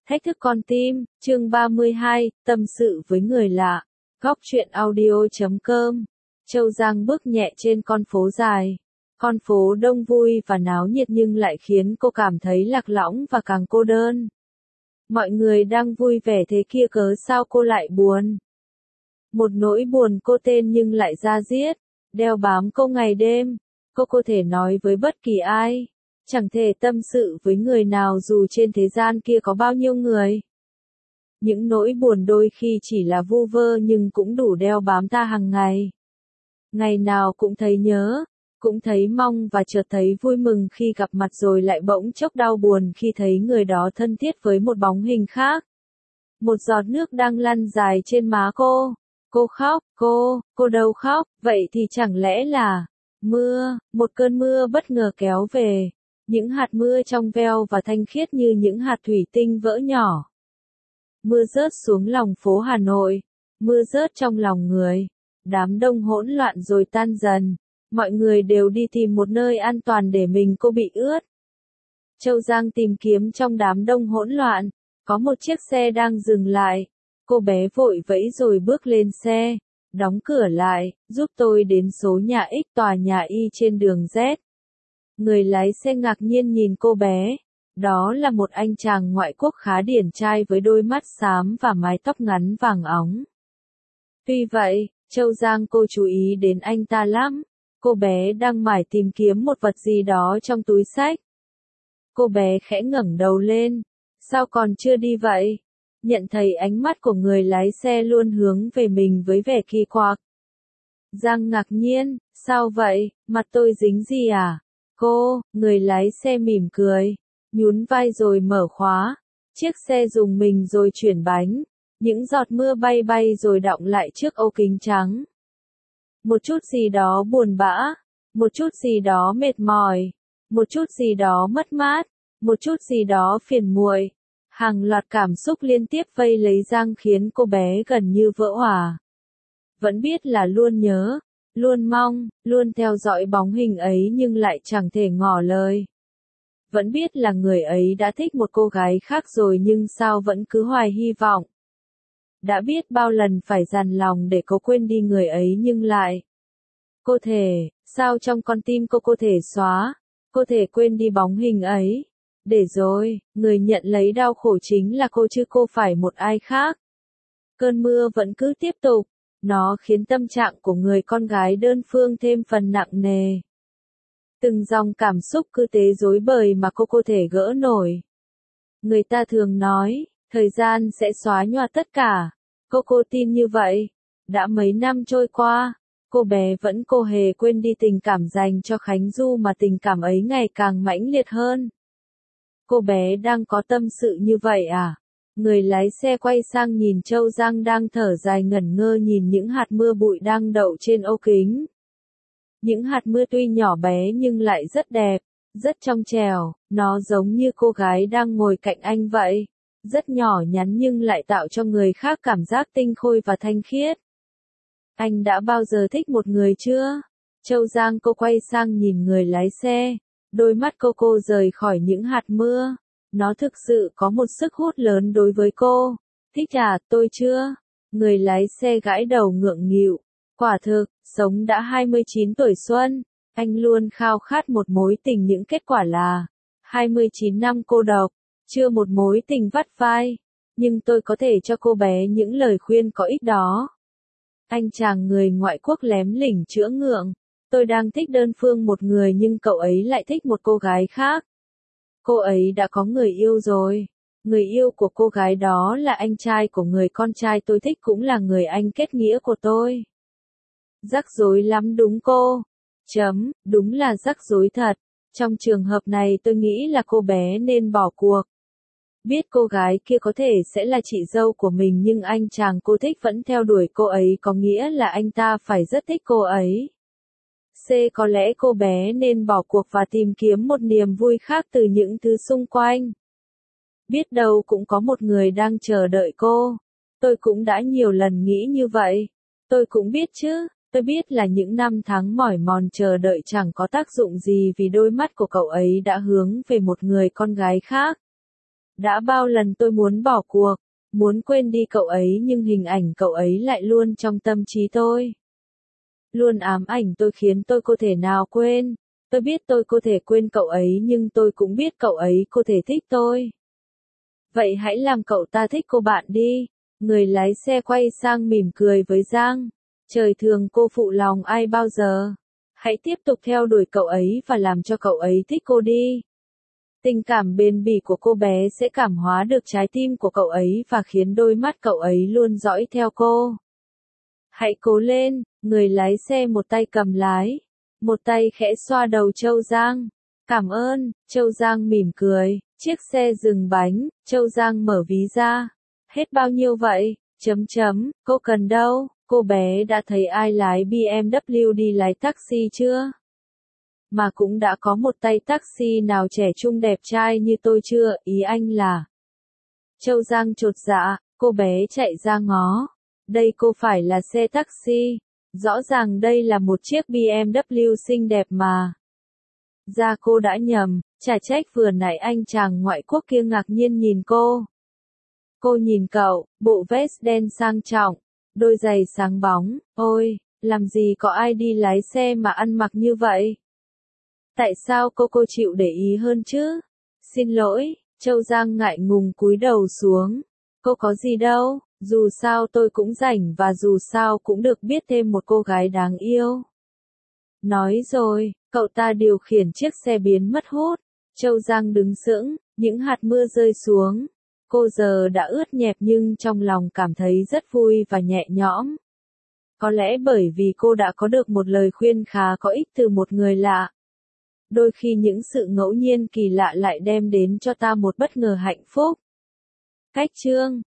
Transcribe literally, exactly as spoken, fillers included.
Thách thức con tim, chương ba mươi hai, tâm sự với người lạ. Góc truyện audio chấm com. Châu Giang bước nhẹ trên con phố dài. Con phố đông vui và náo nhiệt nhưng lại khiến cô cảm thấy lạc lõng và càng cô đơn. Mọi người đang vui vẻ thế kia cớ sao cô lại buồn? Một nỗi buồn cô tên nhưng lại da diết, đeo bám cô ngày đêm. Cô có thể nói với bất kỳ ai, chẳng thể tâm sự với người nào dù trên thế gian kia có bao nhiêu người. Những nỗi buồn đôi khi chỉ là vu vơ nhưng cũng đủ đeo bám ta hàng ngày. Ngày nào cũng thấy nhớ, cũng thấy mong và chợt thấy vui mừng khi gặp mặt rồi lại bỗng chốc đau buồn khi thấy người đó thân thiết với một bóng hình khác. Một giọt nước đang lăn dài trên má cô. Cô khóc, cô, cô đâu khóc, vậy thì chẳng lẽ là mưa, một cơn mưa bất ngờ kéo về. Những hạt mưa trong veo và thanh khiết như những hạt thủy tinh vỡ nhỏ. Mưa rớt xuống lòng phố Hà Nội, mưa rớt trong lòng người. Đám đông hỗn loạn rồi tan dần, mọi người đều đi tìm một nơi an toàn để mình cô bị ướt. Châu Giang tìm kiếm trong đám đông hỗn loạn, có một chiếc xe đang dừng lại. Cô bé vội vẫy rồi bước lên xe, đóng cửa lại, giúp tôi đến số nhà X tòa nhà Y trên đường Z. Người lái xe ngạc nhiên nhìn cô bé. Đó là một anh chàng ngoại quốc khá điển trai với đôi mắt xám và mái tóc ngắn vàng óng. Tuy vậy, Châu Giang cô chú ý đến anh ta lắm. Cô bé đang mải tìm kiếm một vật gì đó trong túi xách. Cô bé khẽ ngẩng đầu lên. Sao còn chưa đi vậy? Nhận thấy ánh mắt của người lái xe luôn hướng về mình với vẻ kỳ quặc. Giang ngạc nhiên, sao vậy, mặt tôi dính gì à? Cô, người lái xe mỉm cười, nhún vai rồi mở khóa. Chiếc xe rùng mình rồi chuyển bánh. Những giọt mưa bay bay rồi đọng lại trước ô kính trắng. Một chút gì đó buồn bã, một chút gì đó mệt mỏi, một chút gì đó mất mát, một chút gì đó phiền muội. Hàng loạt cảm xúc liên tiếp vây lấy Giang khiến cô bé gần như vỡ òa. Vẫn biết là luôn nhớ, luôn mong, luôn theo dõi bóng hình ấy nhưng lại chẳng thể ngỏ lời. Vẫn biết là người ấy đã thích một cô gái khác rồi nhưng sao vẫn cứ hoài hy vọng. Đã biết bao lần phải dằn lòng để cô quên đi người ấy nhưng lại. Cô thể, sao trong con tim cô cô thể xóa, cô thể quên đi bóng hình ấy. Để rồi, người nhận lấy đau khổ chính là cô chứ cô phải một ai khác. Cơn mưa vẫn cứ tiếp tục, nó khiến tâm trạng của người con gái đơn phương thêm phần nặng nề. Từng dòng cảm xúc cứ thế rối bời mà cô cô thể gỡ nổi. Người ta thường nói, thời gian sẽ xóa nhòa tất cả. Cô cô tin như vậy. Đã mấy năm trôi qua, cô bé vẫn cô hề quên đi tình cảm dành cho Khánh Du mà tình cảm ấy ngày càng mãnh liệt hơn. Cô bé đang có tâm sự như vậy à? Người lái xe quay sang nhìn Châu Giang đang thở dài ngẩn ngơ nhìn những hạt mưa bụi đang đậu trên ô kính. Những hạt mưa tuy nhỏ bé nhưng lại rất đẹp, rất trong trẻo, nó giống như cô gái đang ngồi cạnh anh vậy. Rất nhỏ nhắn nhưng lại tạo cho người khác cảm giác tinh khôi và thanh khiết. Anh đã bao giờ thích một người chưa? Châu Giang cô quay sang nhìn người lái xe. Đôi mắt cô cô rời khỏi những hạt mưa. Nó thực sự có một sức hút lớn đối với cô. Thích à, tôi chưa? Người lái xe gãi đầu ngượng nghịu. Quả thực, sống đã hai mươi chín tuổi xuân. Anh luôn khao khát một mối tình những kết quả là hai mươi chín năm cô độc. Chưa một mối tình vắt vai. Nhưng tôi có thể cho cô bé những lời khuyên có ích đó. Anh chàng người ngoại quốc lém lỉnh chữa ngượng. Tôi đang thích đơn phương một người nhưng cậu ấy lại thích một cô gái khác. Cô ấy đã có người yêu rồi. Người yêu của cô gái đó là anh trai của người con trai tôi thích cũng là người anh kết nghĩa của tôi. Rắc rối lắm đúng cô. Chấm, đúng là rắc rối thật. Trong trường hợp này tôi nghĩ là cô bé nên bỏ cuộc. Biết cô gái kia có thể sẽ là chị dâu của mình nhưng anh chàng cô thích vẫn theo đuổi cô ấy có nghĩa là anh ta phải rất thích cô ấy. C. Có lẽ cô bé nên bỏ cuộc và tìm kiếm một niềm vui khác từ những thứ xung quanh. Biết đâu cũng có một người đang chờ đợi cô. Tôi cũng đã nhiều lần nghĩ như vậy. Tôi cũng biết chứ, tôi biết là những năm tháng mỏi mòn chờ đợi chẳng có tác dụng gì vì đôi mắt của cậu ấy đã hướng về một người con gái khác. Đã bao lần tôi muốn bỏ cuộc, muốn quên đi cậu ấy nhưng hình ảnh cậu ấy lại luôn trong tâm trí tôi. Luôn ám ảnh tôi khiến tôi không thể nào quên. Tôi biết tôi không thể quên cậu ấy nhưng tôi cũng biết cậu ấy có thể thích tôi. Vậy hãy làm cậu ta thích cô bạn đi. Người lái xe quay sang mỉm cười với Giang. Trời thường cô phụ lòng ai bao giờ. Hãy tiếp tục theo đuổi cậu ấy và làm cho cậu ấy thích cô đi. Tình cảm bền bỉ của cô bé sẽ cảm hóa được trái tim của cậu ấy và khiến đôi mắt cậu ấy luôn dõi theo cô. Hãy cố lên, người lái xe một tay cầm lái, một tay khẽ xoa đầu Châu Giang. Cảm ơn, Châu Giang mỉm cười, chiếc xe dừng bánh, Châu Giang mở ví ra. Hết bao nhiêu vậy? Chấm chấm, cô cần đâu? Cô bé đã thấy ai lái bê em vê đi lái taxi chưa? Mà cũng đã có một tay taxi nào trẻ trung đẹp trai như tôi chưa? Ý anh là... Châu Giang chột dạ, cô bé chạy ra ngó. Đây cô phải là xe taxi. Rõ ràng đây là một chiếc bê em vê xinh đẹp mà. Ra cô đã nhầm, chả trách vừa nãy anh chàng ngoại quốc kia ngạc nhiên nhìn cô. Cô nhìn cậu, bộ vest đen sang trọng, đôi giày sáng bóng, ôi, làm gì có ai đi lái xe mà ăn mặc như vậy? Tại sao cô cô chịu để ý hơn chứ? Xin lỗi, Châu Giang ngại ngùng cúi đầu xuống. Cô có gì đâu, dù sao tôi cũng rảnh và dù sao cũng được biết thêm một cô gái đáng yêu. Nói rồi, cậu ta điều khiển chiếc xe biến mất hút. Châu Giang đứng sững, những hạt mưa rơi xuống. Cô giờ đã ướt nhẹp nhưng trong lòng cảm thấy rất vui và nhẹ nhõm. Có lẽ bởi vì cô đã có được một lời khuyên khá có ích từ một người lạ. Đôi khi những sự ngẫu nhiên kỳ lạ lại đem đến cho ta một bất ngờ hạnh phúc. Cách chương